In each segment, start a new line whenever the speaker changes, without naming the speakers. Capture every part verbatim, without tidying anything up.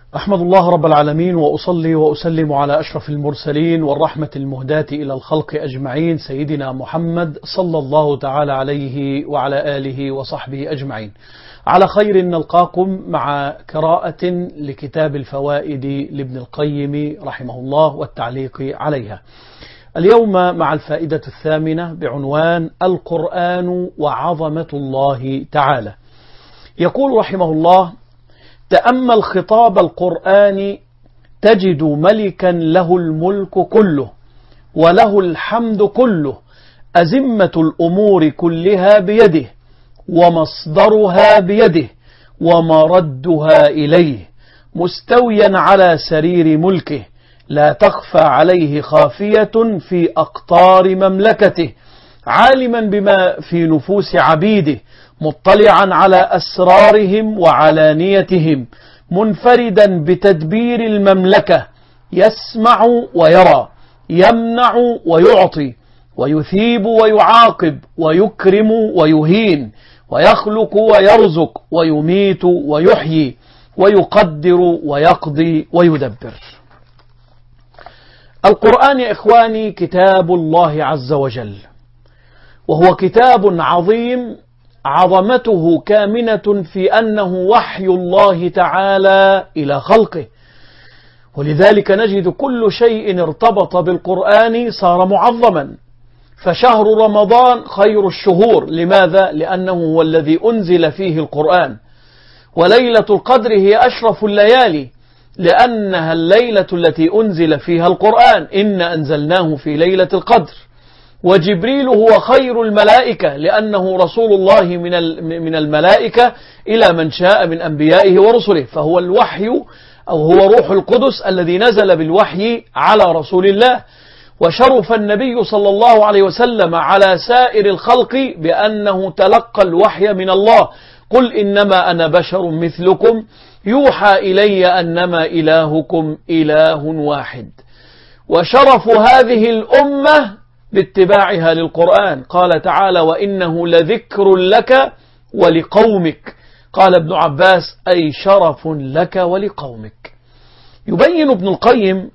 أحمد الله رب العالمين وأصلي وأسلم على أشرف المرسلين والرحمة المهداة إلى الخلق أجمعين سيدنا محمد صلى الله تعالى عليه وعلى آله وصحبه أجمعين. على خير نلقاكم مع قراءة لكتاب الفوائد لابن القيم رحمه الله والتعليق عليها. اليوم مع الفائدة الثامنة بعنوان القرآن وعظمة الله تعالى. يقول رحمه الله: تأمل خطاب القرآن تجد ملكا له الملك كله وله الحمد كله، أزمة الأمور كلها بيده ومصدرها بيده ومردها إليه، مستويا على سرير ملكه لا تخفى عليه خافية في أقطار مملكته، عالما بما في نفوس عبيده، مطلعا على أسرارهم وعلانيتهم، منفردا بتدبير المملكة، يسمع ويرى، يمنع ويعطي، ويثيب ويعاقب، ويكرم ويهين، ويخلق ويرزق، ويميت ويحيي، ويقدر ويقضي ويدبر. القرآن يا إخواني كتاب الله عز وجل، وهو كتاب عظيم عظمته كامنة في أنه وحي الله تعالى إلى خلقه، ولذلك نجد كل شيء ارتبط بالقرآن صار معظما. فشهر رمضان خير الشهور، لماذا؟ لأنه هو الذي أنزل فيه القرآن. وليلة القدر هي أشرف الليالي، لأنها الليلة التي أنزل فيها القرآن، إنا أنزلناه في ليلة القدر. وجبريل هو خير الملائكة، لأنه رسول الله من من الملائكة إلى من شاء من أنبيائه ورسله، فهو الوحي أو هو روح القدس الذي نزل بالوحي على رسول الله. وشرف النبي صلى الله عليه وسلم على سائر الخلق بأنه تلقى الوحي من الله: قل إنما أنا بشر مثلكم يوحى إلي أنما إلهكم إله واحد. وشرف هذه الأمة باتباعها للقرآن، قال تعالى: وإنه لذكر لك ولقومك. قال ابن عباس: أي شرف لك ولقومك. يبين ابن القيم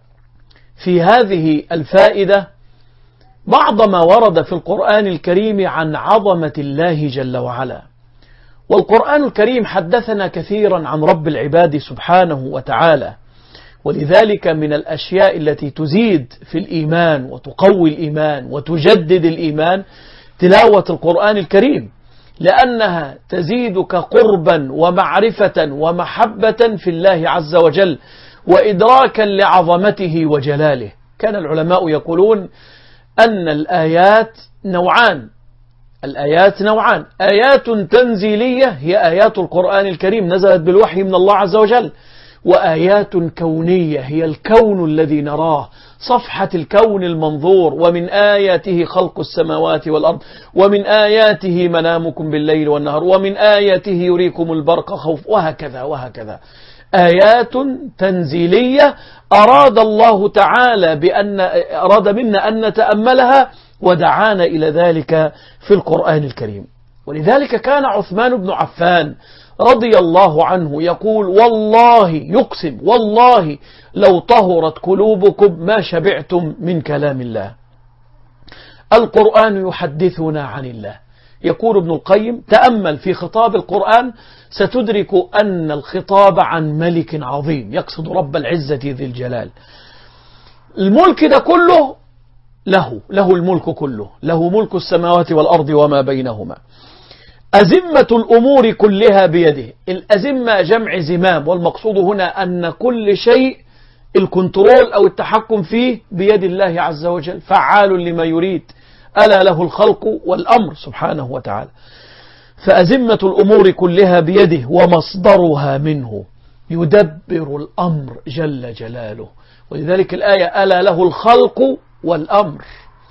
في هذه الفائدة بعض ما ورد في القرآن الكريم عن عظمة الله جل وعلا. والقرآن الكريم حدثنا كثيرا عن رب العباد سبحانه وتعالى، ولذلك من الأشياء التي تزيد في الإيمان وتقوي الإيمان وتجدد الإيمان تلاوة القرآن الكريم، لأنها تزيدك قربا ومعرفة ومحبة في الله عز وجل وإدراكا لعظمته وجلاله. كان العلماء يقولون أن الآيات نوعان، الآيات نوعان: آيات تنزيلية هي آيات القرآن الكريم نزلت بالوحي من الله عز وجل، وآيات كونية هي الكون الذي نراه، صفحة الكون المنظور. ومن آياته خلق السماوات والأرض، ومن آياته منامكم بالليل والنهار، ومن آياته يريكم البرق خوف، وهكذا وهكذا. آيات تنزيلية أراد الله تعالى بأن أراد منا أن نتأملها ودعانا إلى ذلك في القرآن الكريم. ولذلك كان عثمان بن عفان رضي الله عنه يقول: والله، يقسم والله لو طهرت قلوبكم ما شبعتم من كلام الله. القرآن يحدثنا عن الله. يقول ابن القيم: تأمل في خطاب القرآن ستدرك أن الخطاب عن ملك عظيم، يقصد رب العزة ذي الجلال. الملك ده كله له له الملك كله، له ملك السماوات والأرض وما بينهما. أزمة الأمور كلها بيده. الأزمة جمع زمام، والمقصود هنا أن كل شيء الكنترول أو التحكم فيه بيد الله عز وجل، فعال لما يريد، ألا له الخلق والأمر سبحانه وتعالى. فأزمة الأمور كلها بيده ومصدرها منه، يدبر الأمر جل جلاله. ولذلك الآية: ألا له الخلق والأمر.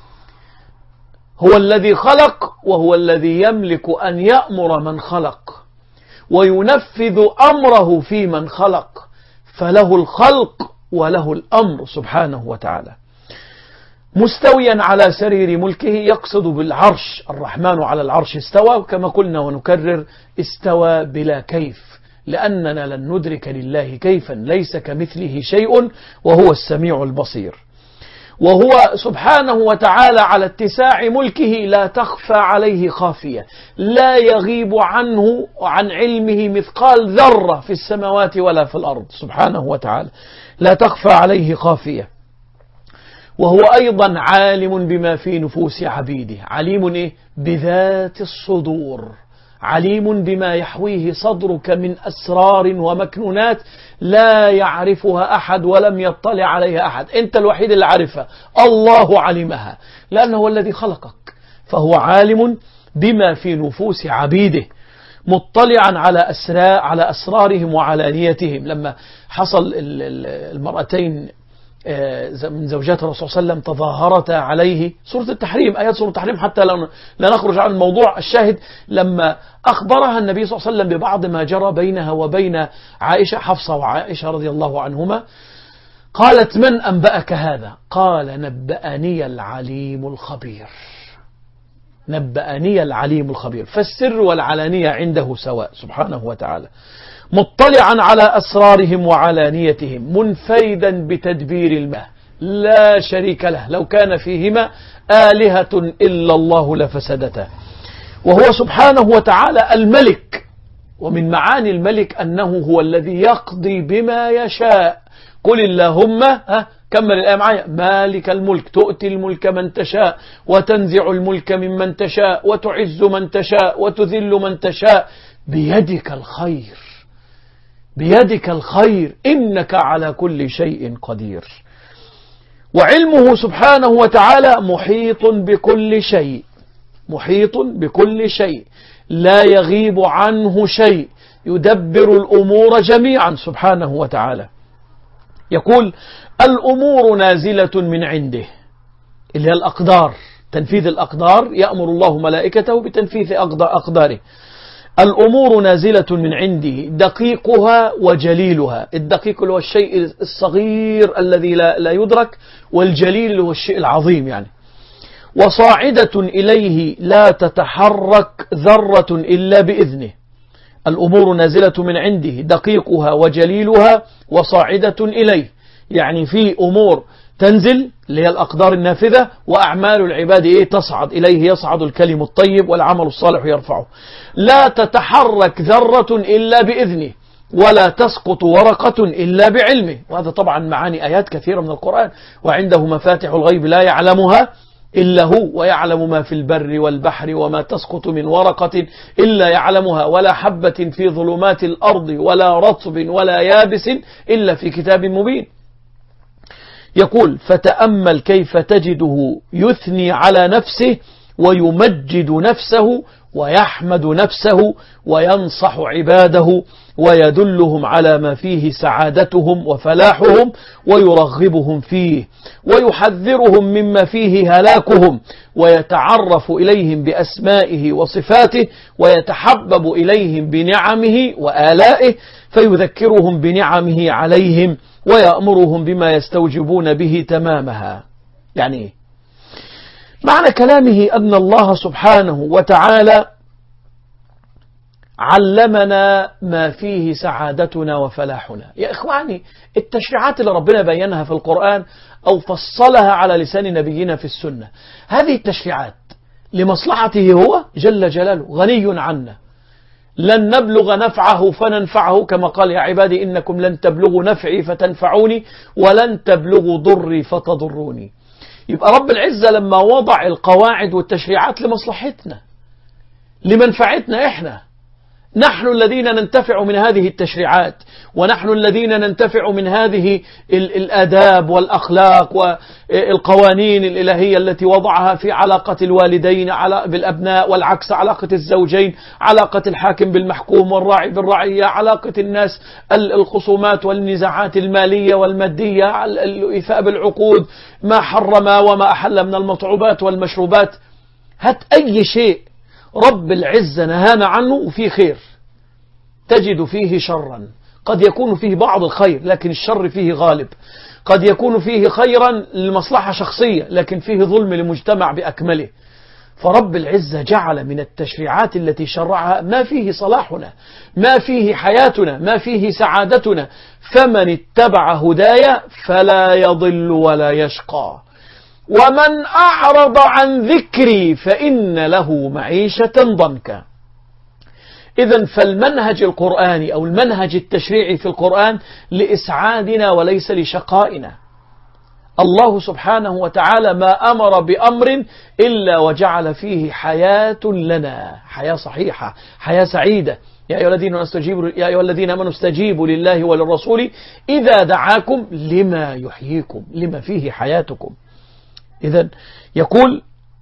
هو الذي خلق وهو الذي يملك أن يأمر من خلق وينفذ أمره في من خلق، فله الخلق وله الأمر سبحانه وتعالى. مستويا على سرير ملكه، يقصد بالعرش. الرحمن على العرش استوى، كما قلنا ونكرر: استوى بلا كيف، لأننا لن ندرك لله كيفا ليس كمثله شيء وهو السميع البصير. وهو سبحانه وتعالى على اتساع ملكه لا تخفى عليه خافية، لا يغيب عنه عن علمه مثقال ذرة في السماوات ولا في الأرض سبحانه وتعالى، لا تخفى عليه خافية. وهو أيضا عالم بما في نفوس عبيده، عليم إيه؟ بذات الصدور، عليم بما يحويه صدرك من أسرار ومكنونات لا يعرفها أحد ولم يطلع عليها أحد، أنت الوحيد اللي عارفها، الله علمها لأنه هو الذي خلقك. فهو عالم بما في نفوس عبيده، مطلعا على أسرار على أسرارهم وعلانيتهم. لما حصل المرأتين من زوجات الرسول صلى الله عليه وسلم تظاهرتا عليه، سورة التحريم، آيات سورة التحريم حتى لا نخرج عن الموضوع، الشاهد لما أخبرها النبي صلى الله عليه وسلم ببعض ما جرى بينها وبين عائشة، حفصة وعائشة رضي الله عنهما، قالت: من أنبأك هذا؟ قال: نبأني العليم الخبير. نبأني العليم الخبير، فالسر والعلانية عنده سواء سبحانه وتعالى، مطلعا على أسرارهم وعلانيتهم، منفردا بتدبير الماء لا شريك له، لو كان فيهما آلهة إلا الله لفسدتا. وهو سبحانه وتعالى الملك، ومن معاني الملك أنه هو الذي يقضي بما يشاء. قل اللهم، ها كمل الآية معايا، مالك الملك تؤتي الملك من تشاء وتنزع الملك ممن تشاء وتعز من تشاء وتذل من تشاء بيدك الخير، بيدك الخير إنك على كل شيء قدير. وعلمه سبحانه وتعالى محيط بكل شيء، محيط بكل شيء، لا يغيب عنه شيء، يدبر الأمور جميعا سبحانه وتعالى. يقول: الأمور نازلة من عنده، اللي هي الأقدار، تنفيذ الأقدار، يأمر الله ملائكته بتنفيذ أقداره. الأمور نازلة من عنده، دقيقها وجليلها. الدقيق اللي هو الشيء الصغير الذي لا, لا يدرك، والجليل اللي هو الشيء العظيم يعني. وصاعدة إليه لا تتحرك ذرة إلا بإذنه. الأمور نازلة من عنده، دقيقها وجليلها وصاعدة إليه، يعني في أمور تنزل اللي هي الأقدار النافذة، وأعمال العباد إيه؟ تصعد إليه، يصعد الكلم الطيب والعمل الصالح يرفعه. لا تتحرك ذرة إلا بإذنه، ولا تسقط ورقة إلا بعلمه. وهذا طبعا معاني آيات كثيرة من القرآن. وعنده مفاتح الغيب لا يعلمها إلا هو، ويعلم ما في البر والبحر وما تسقط من ورقة إلا يعلمها، ولا حبة في ظلمات الأرض ولا رطب ولا يابس إلا في كتاب مبين. يقول: فتأمل كيف تجده يثني على نفسه ويمجد نفسه ويحمد نفسه وينصح عباده ويدلهم على ما فيه سعادتهم وفلاحهم ويرغبهم فيه ويحذرهم مما فيه هلاكهم، ويتعرف إليهم بأسمائه وصفاته ويتحبب إليهم بنعمه وآلائه، فيذكرهم بنعمه عليهم ويأمرهم بما يستوجبون به تمامها. يعني معنى كلامه أن الله سبحانه وتعالى علمنا ما فيه سعادتنا وفلاحنا. يا إخواني، التشريعات اللي ربنا بينها في القرآن أو فصلها على لسان نبينا في السنة، هذه التشريعات لمصلحته هو جل جلاله، غني عنا. لن نبلغ نفعه فننفعه، كما قال: يا عبادي إنكم لن تبلغوا نفعي فتنفعوني ولن تبلغوا ضري فتضروني. يبقى رب العزة لما وضع القواعد والتشريعات لمصلحتنا، لمنفعتنا إحنا، نحن الذين ننتفع من هذه التشريعات، ونحن الذين ننتفع من هذه الآداب والأخلاق والقوانين الإلهية التي وضعها في علاقة الوالدين بالأبناء، والعكس علاقة الزوجين، علاقة الحاكم بالمحكوم والراعي بالرعية، علاقة الناس، الخصومات والنزاعات المالية والمادية، الإيفاء بالعقود، ما حرم وما أحل من المطعومات والمشروبات. هات أي شيء رب العزة نهانا عنه وفيه خير تجد فيه شرا، قد يكون فيه بعض الخير لكن الشر فيه غالب، قد يكون فيه خيرا لمصلحة شخصية لكن فيه ظلم لمجتمع بأكمله. فرب العزة جعل من التشريعات التي شرعها ما فيه صلاحنا، ما فيه حياتنا، ما فيه سعادتنا. فمن اتبع هدايا فلا يضل ولا يشقى، ومن أعرض عن ذكري فإن له معيشة ضنكا. إذن فالمنهج القرآني أو المنهج التشريعي في القرآن لإسعادنا وليس لشقائنا. الله سبحانه وتعالى ما أمر بأمر إلا وجعل فيه حياة لنا، حياة صحيحة، حياة سعيدة. يا أيها الذين استجيبوا يا أيها الذين آمنوا استجيبوا لله وللرسول إذا دعاكم لما يحييكم، لما فيه حياتكم. إذن يقول: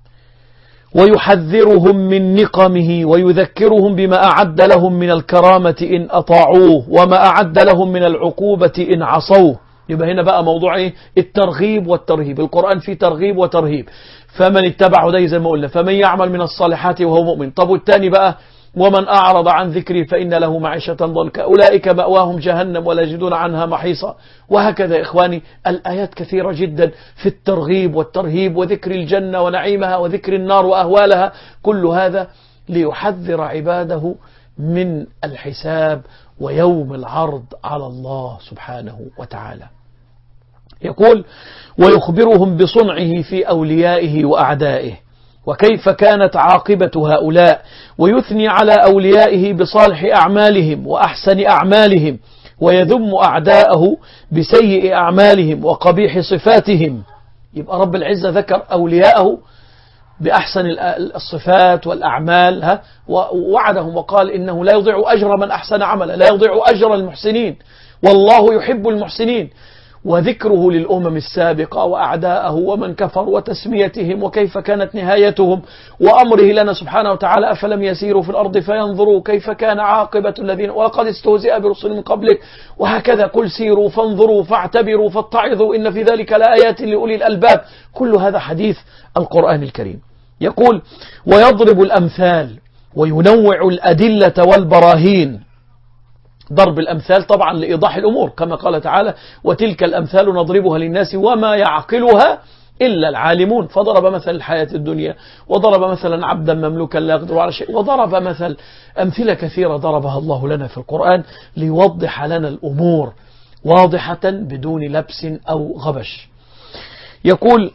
ويحذرهم من نقمه ويذكرهم بما أعد لهم من الكرامة إن أطاعوه وما أعد لهم من العقوبة إن عصوه. يبقى هنا بقى موضوع إيه؟ الترغيب والترهيب. القرآن فيه ترغيب وترهيب. فمن اتبع هداي زي ما قلنا، فمن يعمل من الصالحات وهو مؤمن. طب والتاني بقى: ومن أعرض عن ذكري فإن له معيشة ضنكا أولئك مأواهم جهنم ولا يجدون عنها محيصا. وهكذا إخواني الآيات كثيرة جدا في الترغيب والترهيب وذكر الجنة ونعيمها وذكر النار وأهوالها. كل هذا ليحذر عباده من الحساب ويوم العرض على الله سبحانه وتعالى. يقول: ويخبرهم بصنعه في أوليائه وأعدائه وكيف كانت عاقبة هؤلاء، ويثني على أوليائه بصالح أعمالهم وأحسن أعمالهم، ويذم أعداءه بسيء أعمالهم وقبيح صفاتهم. يبقى رب العزة ذكر أولياءه بأحسن الصفات والأعمال، ها، ووعدهم وقال إنه لا يضيع أجر من أحسن عملا، لا يضيع أجر المحسنين، والله يحب المحسنين. وذكره للأمم السابقة وأعداءه ومن كفر وتسميتهم وكيف كانت نهايتهم، وأمره لنا سبحانه وتعالى: أفلم يسيروا في الأرض فينظروا كيف كان عاقبة الذين ولقد استهزئ برسل من قبلك. وهكذا: قل سيروا فانظروا فاعتبروا فاتعظوا إن في ذلك لآيات لأولي الألباب. كل هذا حديث القرآن الكريم. يقول: ويضرب الأمثال وينوع الأدلة والبراهين. ضرب الأمثال طبعا لإيضاح الأمور كما قال تعالى: وتلك الأمثال نضربها للناس وما يعقلها إلا العالمون. فضرب مثل الحياة الدنيا، وضرب مثلا عبدا مملوكا لا يقدر على شيء، وضرب مثل أمثلة كثيرة ضربها الله لنا في القرآن ليوضح لنا الأمور واضحة بدون لبس أو غبش. يقول: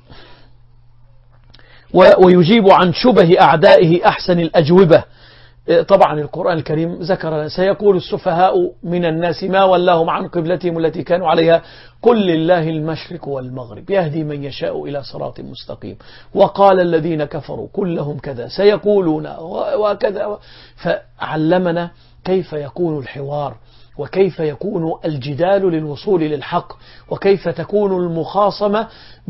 ويجيب عن شبه أعدائه أحسن الأجوبة. طبعا القرآن الكريم ذكر: سيقول السفهاء من الناس ما ولاهم عن قبلتهم التي كانوا عليها قل لله المشرق والمغرب يهدي من يشاء إلى صراط مستقيم. وقال الذين كفروا كلهم كذا سيقولون وكذا. فعلمنا كيف يكون الحوار، وكيف يكون الجدال للوصول للحق، وكيف تكون المخاصمة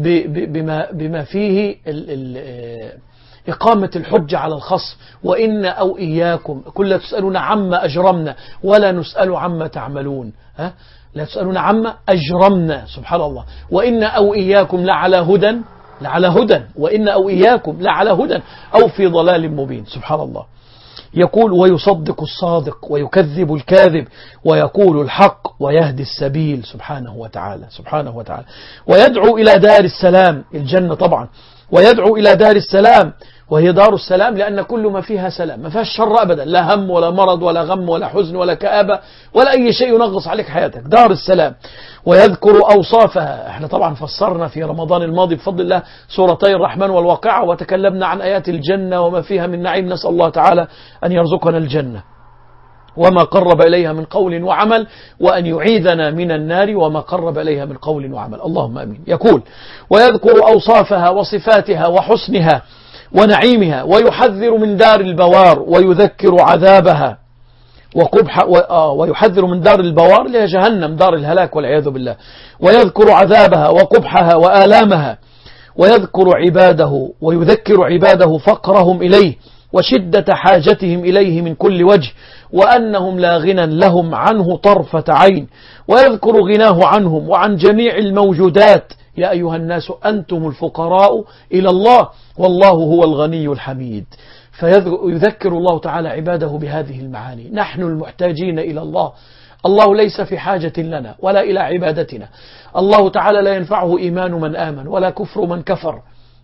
بما, بما فيه ال ال إقامة الحجة على الخصم. وإن أو إياكم كل تسألون عما أجرمنا ولا نسأل عما تعملون. ها؟ لا تسألون عما أجرمنا، سبحان الله. وإن أو إياكم لعلى هدى لعلى هدى وإن أو إياكم لعلى هدى أو في ضلال مبين، سبحان الله. يقول: ويصدق الصادق ويكذب الكاذب ويقول الحق ويهدي السبيل، سبحانه وتعالى سبحانه وتعالى. ويدعو إلى دار السلام، الجنة طبعا، ويدعو إلى دار السلام، وهي دار السلام لأن كل ما فيها سلام، ما فيهاش شر أبدا، لا هم ولا مرض ولا غم ولا حزن ولا كآبة ولا أي شيء ينغص عليك حياتك، دار السلام. ويذكر أوصافها. احنا طبعا فسرنا في رمضان الماضي بفضل الله سورتي الرحمن والواقعة، وتكلمنا عن آيات الجنة وما فيها من نعيم، نسأل الله تعالى أن يرزقنا الجنة وما قرب إليها من قول وعمل، وأن يعيذنا من النار وما قرب إليها من قول وعمل، اللهم آمين. يقول: ويذكر أوصافها وصفاتها وحسنها ونعيمها، ويحذر من دار البوار ويذكر عذابها وقبح ويحذر من دار البوار اللي هي جهنم، دار الهلاك والعياذ بالله، ويذكر عذابها وقبحها وآلامها، ويذكر عباده ويذكر عباده فقرهم إليه وشدة حاجتهم إليه من كل وجه، وأنهم لا غنى لهم عنه طرفة عين، ويذكر غناه عنهم وعن جميع الموجودات: يا أيها الناس أنتم الفقراء إلى الله والله هو الغني الحميد. فيذكر الله تعالى عباده بهذه المعاني: نحن المحتاجين إلى الله، الله ليس في حاجة لنا ولا إلى عبادتنا، الله تعالى لا ينفعه إيمان من آمن ولا كفر من كفر،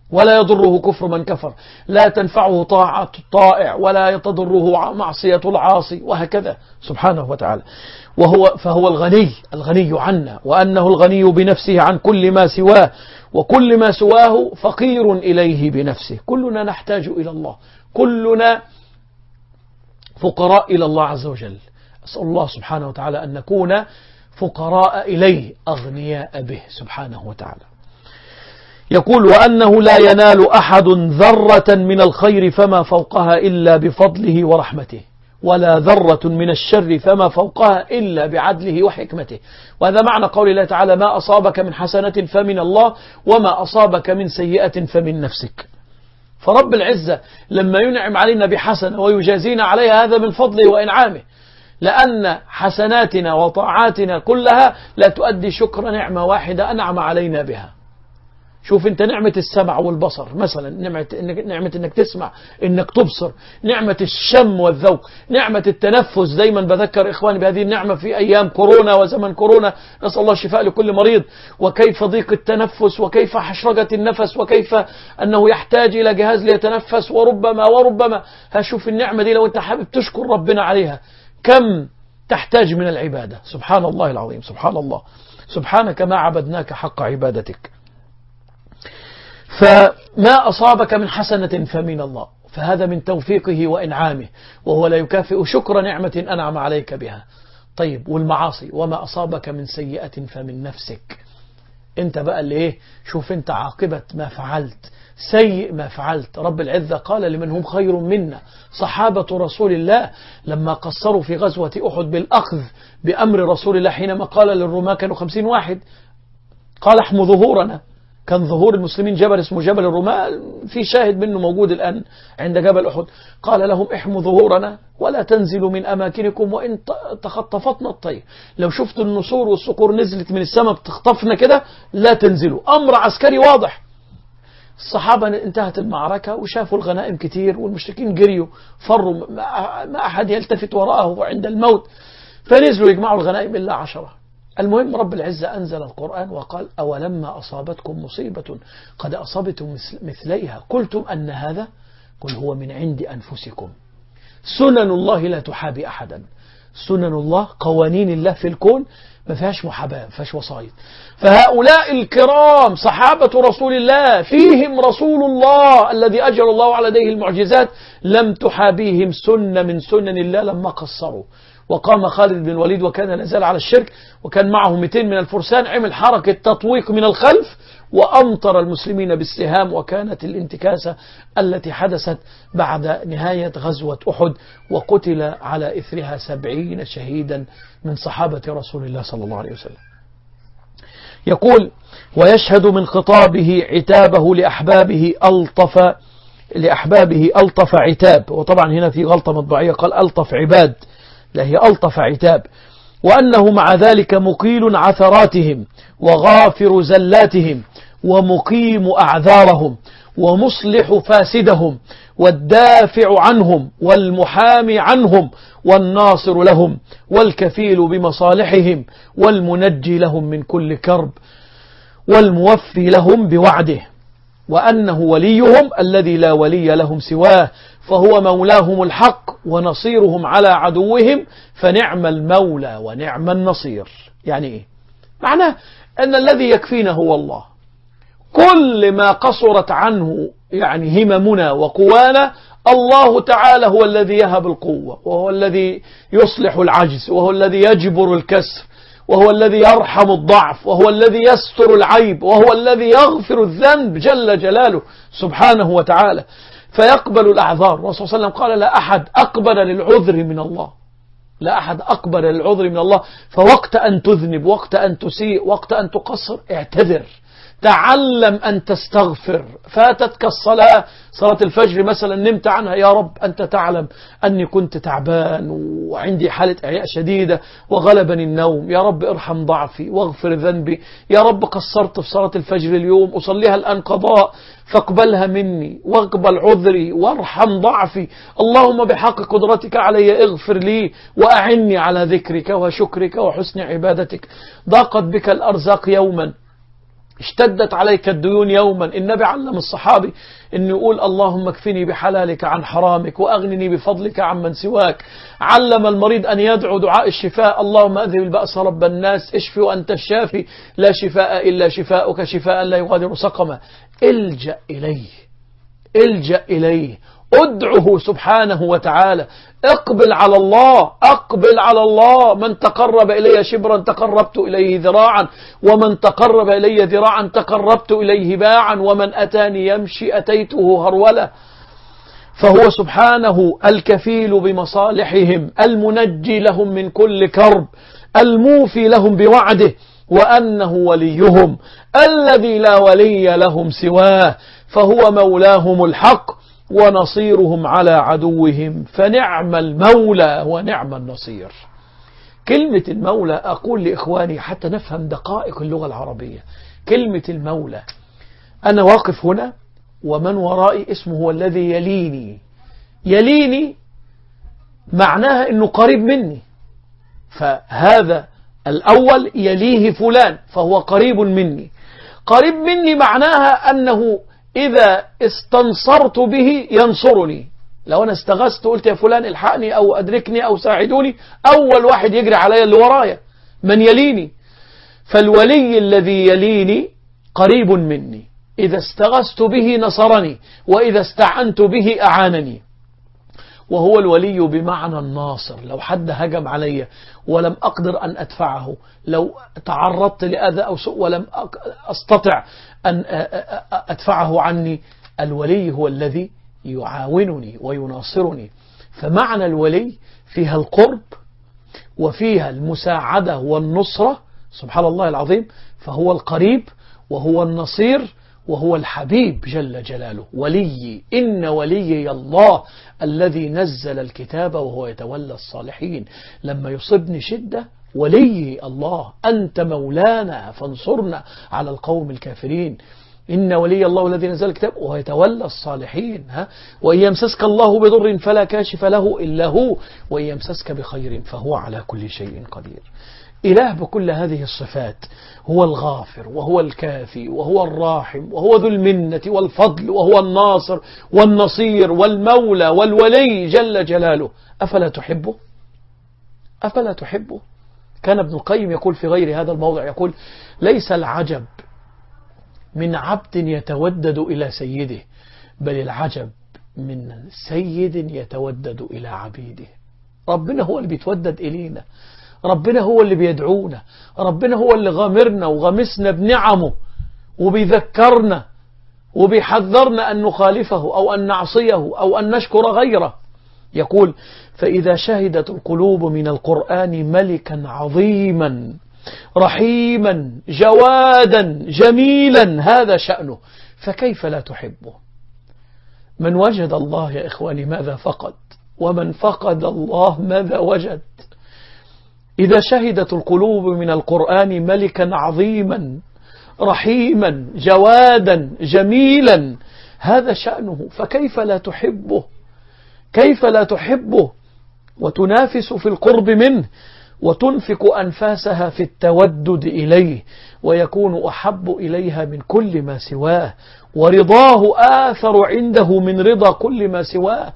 ولا يضره كفر من كفر، لا تنفعه طاعة الطائع ولا تضره معصية العاصي، وهكذا سبحانه وتعالى. وهو فهو الغني الغني عنا، وأنه الغني بنفسه عن كل ما سواه، وكل ما سواه فقير إليه بنفسه. كلنا نحتاج إلى الله، كلنا فقراء إلى الله عز وجل. أسأل الله سبحانه وتعالى أن نكون فقراء إليه أغنياء به سبحانه وتعالى. يقول وأنه لا ينال أحد ذرة من الخير فما فوقها إلا بفضله ورحمته، ولا ذرة من الشر فما فوقها إلا بعدله وحكمته. وهذا معنى قول الله تعالى ما أصابك من حسنة فمن الله وما أصابك من سيئة فمن نفسك. فرب العزة لما ينعم علينا بحسنة ويجازينا عليها هذا من فضله وإنعامه، لأن حسناتنا وطاعاتنا كلها لا تؤدي شكر نعمة واحدة أنعم علينا بها. شوف انت نعمة السمع والبصر مثلا، نعمة انك, نعمة انك تسمع، انك تبصر، نعمة الشم والذوق، نعمة التنفس. دايما بذكر اخواني بهذه النعمة في ايام كورونا وزمن كورونا، نسأل الله الشفاء لكل مريض، وكيف ضيق التنفس، وكيف حشرجة النفس، وكيف انه يحتاج الى جهاز ليتنفس، وربما وربما هشوف النعمة دي لو انت حابب تشكر ربنا عليها كم تحتاج من العبادة. سبحان الله العظيم، سبحان الله، سبحانك ما عبدناك حق عبادتك. فما أصابك من حسنة فمن الله، فهذا من توفيقه وإنعامه، وهو لا يكافئ شكر نعمة أنعم عليك بها. طيب والمعاصي وما أصابك من سيئة فمن نفسك، انت بقى اللي ايه، شوف انت عاقبة ما فعلت، سيء ما فعلت. رب العزة قال لمن هم خير منا صحابة رسول الله لما قصروا في غزوة أحد بالأخذ بأمر رسول الله، حينما قال للرماة كانوا خمسين واحد، قال احموا ظهورنا. كان ظهور المسلمين جبل اسمه جبل الرماة، في شاهد منه موجود الآن عند جبل أحد. قال لهم احموا ظهورنا ولا تنزلوا من أماكنكم وإن تخطفتنا الطير. لو شفتوا النسور والصقور نزلت من السماء بتخطفنا كده لا تنزلوا. أمر عسكري واضح. الصحابة انتهت المعركة وشافوا الغنائم كتير والمشركين جريوا فروا، ما أحد يلتفت وراءه عند الموت، فنزلوا يجمعوا الغنائم إلا عشرة. المهم رب العزة أنزل القرآن وقال أولما أصابتكم مصيبة قد أصبتم مثليها قلتم أن هذا قل هو من عند أنفسكم. سنن الله لا تحابي أحدا، سنن الله قوانين الله في الكون ما فيهاش محاباة، ما فيهاش وصايد. فهؤلاء الكرام صحابة رسول الله فيهم رسول الله الذي أجر الله على يديه المعجزات لم تحابيهم سنة من سنن الله لما قصروا. وقام خالد بن الوليد وكان لازال على الشرك، وكان معه مئتين من الفرسان، عمل حركة تطويق من الخلف وأمطر المسلمين بالسهام، وكانت الانتكاسة التي حدثت بعد نهاية غزوة أحد، وقتل على إثرها سبعين شهيدا من صحابة رسول الله صلى الله عليه وسلم. يقول ويشهد من خطابه عتابه لأحبابه ألطف لأحبابه ألطف عتاب، وطبعا هنا في غلطة مطبعية قال ألطف عباد، لا هي ألطف عتاب. وأنه مع ذلك مقيل عثراتهم وغافر زلاتهم ومقيم أعذارهم ومصلح فاسدهم والدافع عنهم والمحامي عنهم والناصر لهم والكفيل بمصالحهم والمنجي لهم من كل كرب والموفي لهم بوعده. وأنه وليهم الذي لا ولي لهم سواه، فهو مولاهم الحق ونصيرهم على عدوهم، فنعم المولى ونعم النصير. يعني إيه؟ معناه أن الذي يكفينا هو الله. كل ما قصرت عنه يعني هممنا وقوانا، الله تعالى هو الذي يهب القوة، وهو الذي يصلح العجز، وهو الذي يجبر الكسر، وهو الذي يرحم الضعف، وهو الذي يستر العيب، وهو الذي يغفر الذنب جل جلاله سبحانه وتعالى، فيقبل الأعذار. الرسول صلى الله عليه وسلم قال لا أحد أقبل للعذر من الله، لا أحد أقبل للعذر من الله. فوقت أن تذنب، وقت أن تسيء، وقت أن تقصر، اعتذر، تعلم أن تستغفر. فاتتك الصلاة، صلاة الفجر مثلا، نمت عنها، يا رب أنت تعلم أني كنت تعبان وعندي حالة إعياء شديدة وغلبني النوم، يا رب ارحم ضعفي واغفر ذنبي، يا رب قصرت في صلاة الفجر اليوم، أصليها الآن قضاء فاقبلها مني واقبل عذري وارحم ضعفي، اللهم بحق قدرتك علي اغفر لي وأعني على ذكرك وشكرك وحسن عبادتك. ضاقت بك الأرزاق يوما اشتدت عليك الديون يوما، النبي علم الصحابي أن يقول اللهم اكفني بحلالك عن حرامك وأغنني بفضلك عمن سواك. علم المريض أن يدعو دعاء الشفاء، اللهم أذهب البأس رب الناس اشفي وأنت الشافي لا شفاء إلا شفاؤك شفاء لا يغادر سقما. الجأ إليه، الجأ إليه، ادعه سبحانه وتعالى، اقبل على الله، اقبل على الله. من تقرب إلي شبرا تقربت إليه ذراعا، ومن تقرب إلي ذراعا تقربت إليه باعا، ومن أتاني يمشي أتيته هرولا. فهو سبحانه الكفيل بمصالحهم، المنجي لهم من كل كرب، الموفي لهم بوعده، وأنه وليهم الذي لا ولي لهم سواه، فهو مولاهم الحق ونصيرهم على عدوهم، فنعم المولى ونعم النصير. كلمة المولى أقول لإخواني حتى نفهم دقائق اللغة العربية، كلمة المولى أنا واقف هنا ومن ورائي اسمه هو الذي يليني، يليني معناها أنه قريب مني، فهذا الأول يليه فلان فهو قريب مني. قريب مني معناها أنه إذا استنصرت به ينصرني، لو أنا استغثت قلت يا فلان الحقني أو أدركني أو ساعدوني، أول واحد يجري علي اللي ورايا من يليني. فالولي الذي يليني قريب مني، إذا استغثت به نصرني، وإذا استعنت به أعانني. وهو الولي بمعنى الناصر، لو حد هجم علي ولم أقدر أن أدفعه، لو تعرضت لأذى أو سوء ولم أستطع أن أدفعه عني، الولي هو الذي يعاونني ويناصرني. فمعنى الولي فيها القرب وفيها المساعدة والنصرة، سبحان الله العظيم. فهو القريب وهو النصير وهو الحبيب جل جلاله. ولي إن وليي الله الذي نزل الكتاب وهو يتولى الصالحين. لما يصبني شدة ولي الله، أنت مولانا فانصرنا على القوم الكافرين. إن ولي الله الذي نزل الكتاب وهو يتولى الصالحين. ها؟ وإن يمسسك الله بضر فلا كاشف له إلا هو، وإن يمسسك بخير فهو على كل شيء قدير. إله بكل هذه الصفات، هو الغافر وهو الكافي وهو الراحم وهو ذو المنة والفضل وهو الناصر والنصير والمولى والولي جل جلاله. أفلا تحبه؟ أفلا تحبه؟ كان ابن القيم يقول في غير هذا الموضع، يقول ليس العجب من عبد يتودد إلى سيده، بل العجب من سيد يتودد إلى عبيده. ربنا هو اللي بيتودد إلينا، ربنا هو اللي بيدعونا، ربنا هو اللي غامرنا وغمسنا بنعمه وبيذكرنا وبيحذرنا أن نخالفه أو أن نعصيه أو أن نشكر غيره. يقول فإذا شهدت القلوب من القرآن ملكا عظيما رحيما جوادا جميلا هذا شأنه، فكيف لا تحبه؟ من وجد الله يا إخواني ماذا فقد، ومن فقد الله ماذا وجد. إذا شهدت القلوب من القرآن ملكا عظيما رحيما جوادا جميلا هذا شأنه، فكيف لا تحبه؟ كيف لا تحبه وتنافس في القرب منه وتنفق أنفاسها في التودد إليه، ويكون أحب إليها من كل ما سواه، ورضاه آثر عنده من رضا كل ما سواه.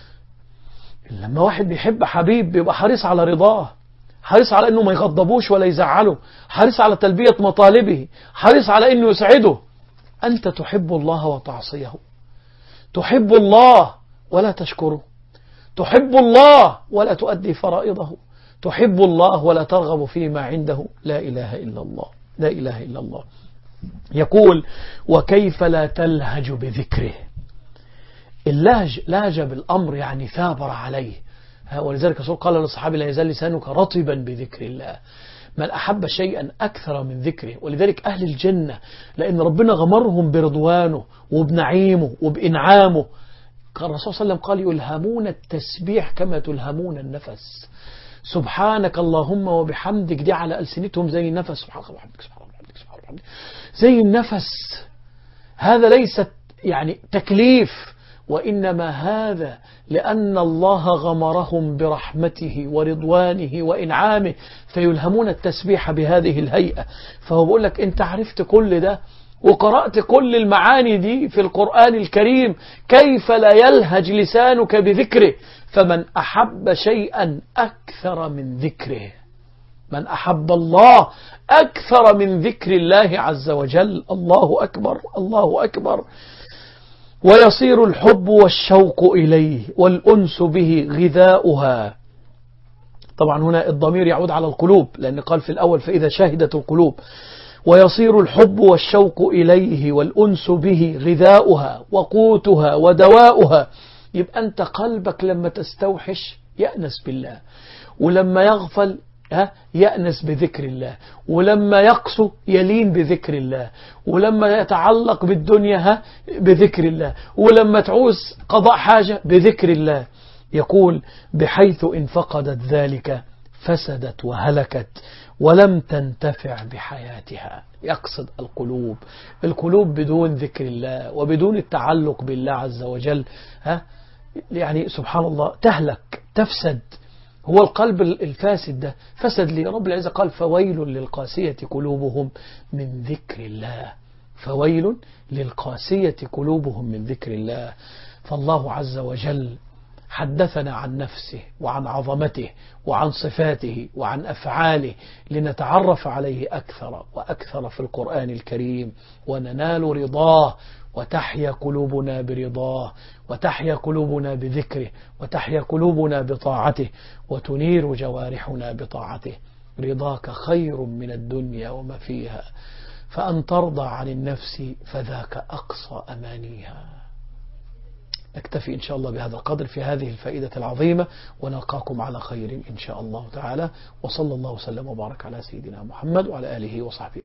لما واحد بيحب حبيب بيبقى حريص على رضاه، حريص على أنه ما يغضبوش ولا يزعله، حريص على تلبية مطالبه، حريص على أنه يسعده. أنت تحب الله وتعصيه، تحب الله ولا تشكره، تحب الله ولا تؤدي فرائضه، تحب الله ولا ترغب فيما عنده. لا إله إلا الله، لا إله إلا الله. يقول وكيف لا تلهج بذكره. اللهج لهج بالأمر يعني ثابر عليه، ولذلك الرسول قال للصحابي لا يزال لسانك رطبا بذكر الله. من أحب شيئا أكثر من ذكره. ولذلك أهل الجنة لأن ربنا غمرهم برضوانه وبنعيمه وبإنعامه، قال الرسول صلى الله عليه وسلم قال يلهمون التسبيح كما تلهمون النفس. سبحانك اللهم وبحمدك دي على ألسنتهم زي النفس، سبحانك اللهم وبحمدك سبحانك اللهم وبحمدك سبحانك زي النفس. هذا ليست يعني تكليف وإنما هذا لأن الله غمرهم برحمته ورضوانه وإنعامه فيلهمون التسبيح بهذه الهيئة. فهو بيقول لك أنت عرفت كل ده وقرأت كل المعاني دي في القرآن الكريم، كيف لا يلهج لسانك بذكره؟ فمن أحب شيئا أكثر من ذكره، من أحب الله أكثر من ذكر الله عز وجل. الله أكبر، الله أكبر. ويصير الحب والشوق إليه والأنس به غذاؤها. طبعا هنا الضمير يعود على القلوب، لأن قال في الأول فإذا شهدت القلوب. ويصير الحب والشوق إليه والأنس به غذاؤها وقوتها ودواؤها. يبقى أنت قلبك لما تستوحش يأنس بالله، ولما يغفل يأنس بذكر الله، ولما يقسو يلين بذكر الله، ولما يتعلق بالدنيا بذكر الله، ولما تعوز قضاء حاجة بذكر الله. يقول بحيث إن فقدت ذلك فسدت وهلكت ولم تنتفع بحياتها. يقصد القلوب، القلوب بدون ذكر الله وبدون التعلق بالله عز وجل ها يعني سبحان الله تهلك تفسد. هو القلب الفاسد ده فسد لي. رب العزة قال فويل للقاسية قلوبهم من ذكر الله، فويل للقاسية قلوبهم من ذكر الله. فالله عز وجل حدثنا عن نفسه وعن عظمته وعن صفاته وعن أفعاله لنتعرف عليه أكثر وأكثر في القرآن الكريم وننال رضاه، وتحيا قلوبنا برضاه، وتحيا قلوبنا بذكره، وتحيا قلوبنا بطاعته، وتنير جوارحنا بطاعته. رضاك خير من الدنيا وما فيها، فأن ترضى عن النفس فذاك أقصى أمانيها. نكتفي إن شاء الله بهذا القدر في هذه الفائدة العظيمة، ونلقاكم على خير إن شاء الله تعالى. وصلى الله وسلم وبارك على سيدنا محمد وعلى آله وصحبه.